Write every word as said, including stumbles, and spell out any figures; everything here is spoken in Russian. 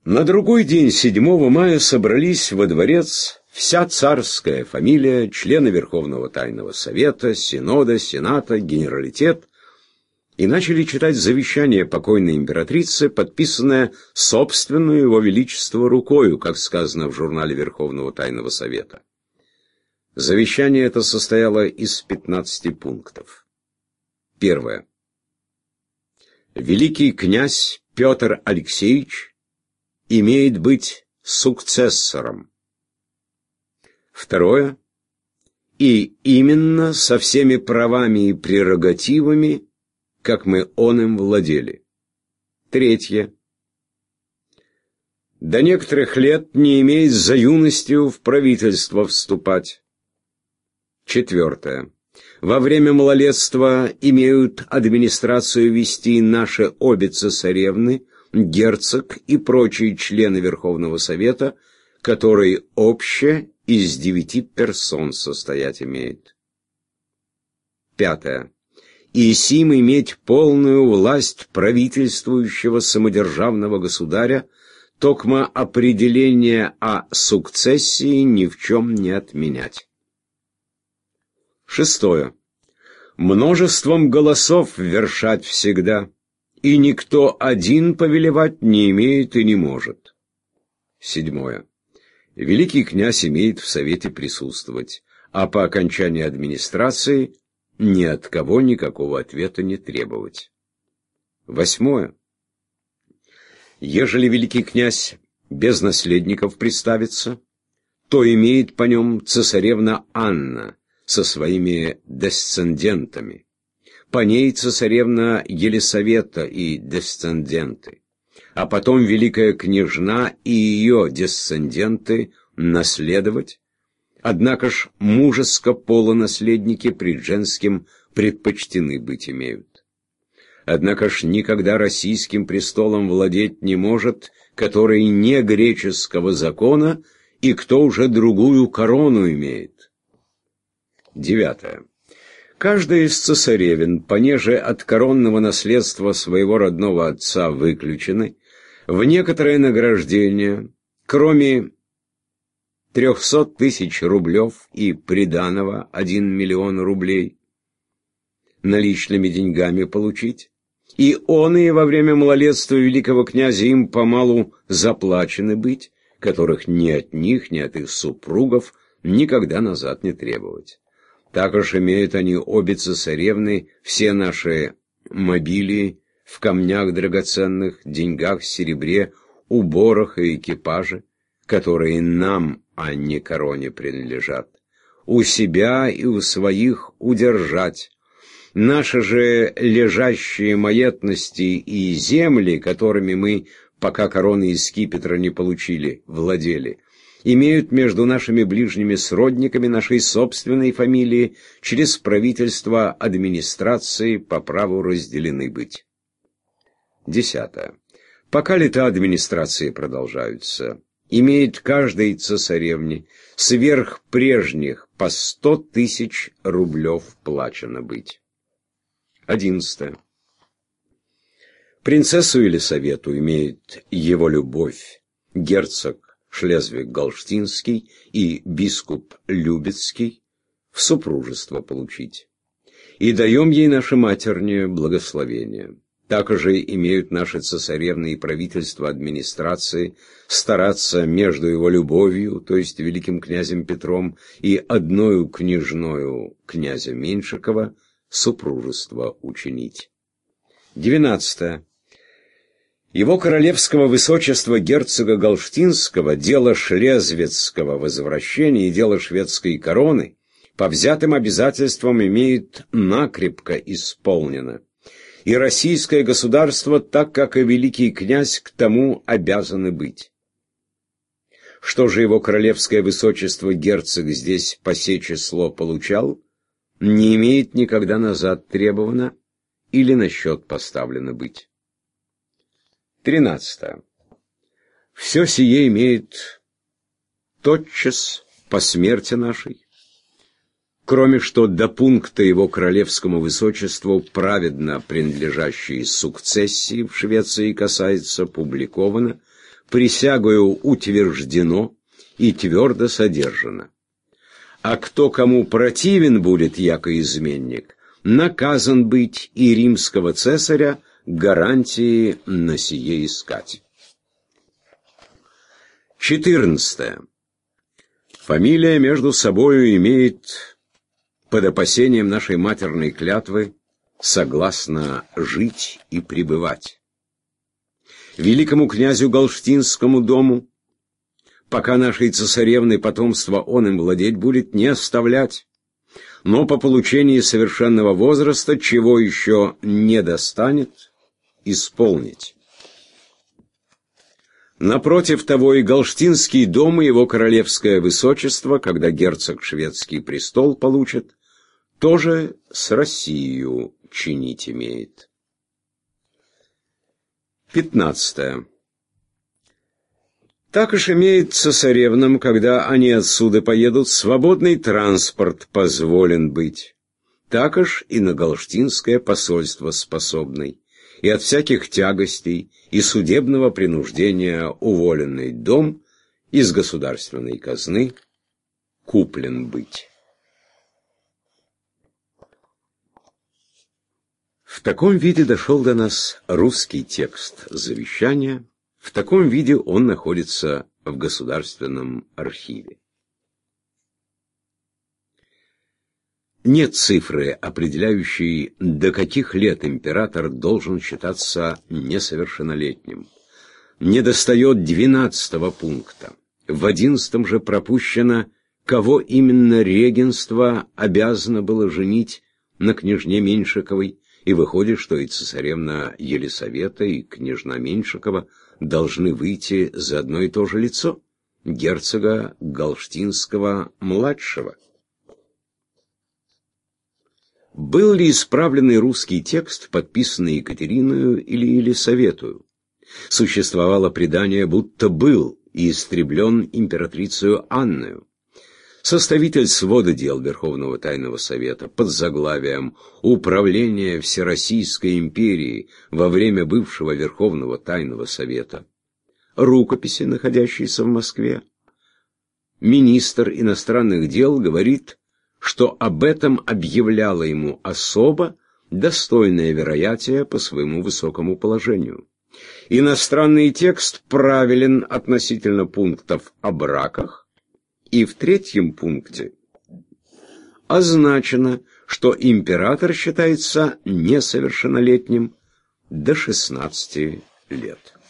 На другой день, седьмого мая, собрались во дворец вся царская фамилия, члены Верховного Тайного Совета, Синода, Сената, Генералитет, и начали читать завещание покойной императрицы, подписанное собственную его величество рукою, как сказано в журнале Верховного Тайного Совета. Завещание это состояло из пятнадцати пунктов. Первое. Великий князь Петр Алексеевич имеет быть сукцессором. Второе. И именно со всеми правами и прерогативами, как мы он им владели. Третье. До некоторых лет не имеет за юностью в правительство вступать. Четвертое. Во время малолетства имеют администрацию вести наши обе цесаревны, герцог и прочие члены Верховного Совета, которые обще из девяти персон состоять имеет. Пятое. И сим иметь полную власть правительствующего самодержавного государя, токмо определение о сукцессии ни в чем не отменять. Шестое. Множеством голосов вершать всегда, и никто один повелевать не имеет и не может. Седьмое. Великий князь имеет в совете присутствовать, а по окончании администрации ни от кого никакого ответа не требовать. Восьмое. Ежели великий князь без наследников представится, то имеет по нем цесаревна Анна со своими десцендентами, по ней цесаревна Елисавета и десценденты, а потом великая княжна и ее десценденты наследовать, однако ж мужеско-полонаследники пред женским предпочтены быть имеют. Однако ж никогда российским престолом владеть не может, который не греческого закона и кто уже другую корону имеет. Девятое. Каждая из цесаревин, понеже от коронного наследства своего родного отца выключены, в некоторое награждение, кроме трехсот тысяч рублев и приданого один миллион рублей, наличными деньгами получить, и он и во время малолетства великого князя им помалу заплачены быть, которых ни от них, ни от их супругов никогда назад не требовать. Так уж имеют они обе цесаревны все наши мобилии в камнях драгоценных, деньгах, серебре, уборах и экипаже, которые нам, а не короне, принадлежат, у себя и у своих удержать. Наши же лежащие маетности и земли, которыми мы, пока короны из скипетра не получили, владели, имеют между нашими ближними сродниками нашей собственной фамилии через правительство администрации по праву разделены быть. Десятое. Пока лета администрации продолжаются, имеет каждой цесаревне сверх прежних по сто тысяч рублев плачено быть. Одиннадцатое. Принцессу Елисавету имеет его любовь герцог Шлезвиг-Голштинский и бискуп Любецкий в супружество получить. И даем ей наше матернее благословение. Так же имеют наши цесаревны и правительство администрации стараться между его любовью, то есть великим князем Петром, и одною княжною князя Меньшикова супружество учинить. Двенадцатое. Его королевского высочества герцога Голштинского дело шлезвицкого возвращения и дело шведской короны по взятым обязательствам имеет накрепко исполнено, и российское государство, так как и великий князь, к тому обязаны быть. Что же его королевское высочество герцог здесь по сей число получал, не имеет никогда назад требовано или на счет поставлено быть. Тринадцатое. Все сие имеет тотчас по смерти нашей, кроме что до пункта его королевскому высочеству праведно принадлежащей сукцессии в Швеции касается, публиковано, присягою утверждено и твердо содержано. А кто кому противен будет, яко изменник, наказан быть и римского цесаря гарантии на сие искать. четырнадцатое. Фамилия между собою имеет под опасением нашей матерной клятвы согласно жить и пребывать. Великому князю Галштинскому дому, пока нашей цесаревны потомство он им владеть будет, не оставлять, но по получении совершенного возраста, чего еще не достанет, исполнить. Напротив того, и Галштинский дом, и его королевское высочество, когда герцог шведский престол получит, тоже с Россией чинить имеет. пятнадцатое. Так уж имеет цесаревнам, когда они отсюда поедут, свободный транспорт позволен быть. Так уж и на Галштинское посольство способный, и от всяких тягостей и судебного принуждения уволенный дом из государственной казны куплен быть. В таком виде дошел до нас русский текст завещания, в таком виде он находится в Государственном архиве. Нет цифры, определяющей, до каких лет император должен считаться несовершеннолетним. Недостает двенадцатого пункта. В одиннадцатом же пропущено, кого именно регенство обязано было женить на княжне Меньшиковой, и выходит, что и цесаревна Елисавета, и княжна Меньшикова должны выйти за одно и то же лицо — герцога Галштинского-младшего. Был ли исправленный русский текст, подписанный Екатериною или Елисаветою? Существовало предание, будто был и истреблен императрицею Анною. Составитель свода дел Верховного Тайного Совета под заглавием «Управление Всероссийской империи во время бывшего Верховного Тайного Совета», рукописи, находящиеся в Москве, министр иностранных дел говорит, что об этом объявляла ему особо, достойное вероятия по своему высокому положению. Иностранный текст правилен относительно пунктов о браках, и в третьем пункте означено, что император считается несовершеннолетним до шестнадцати лет.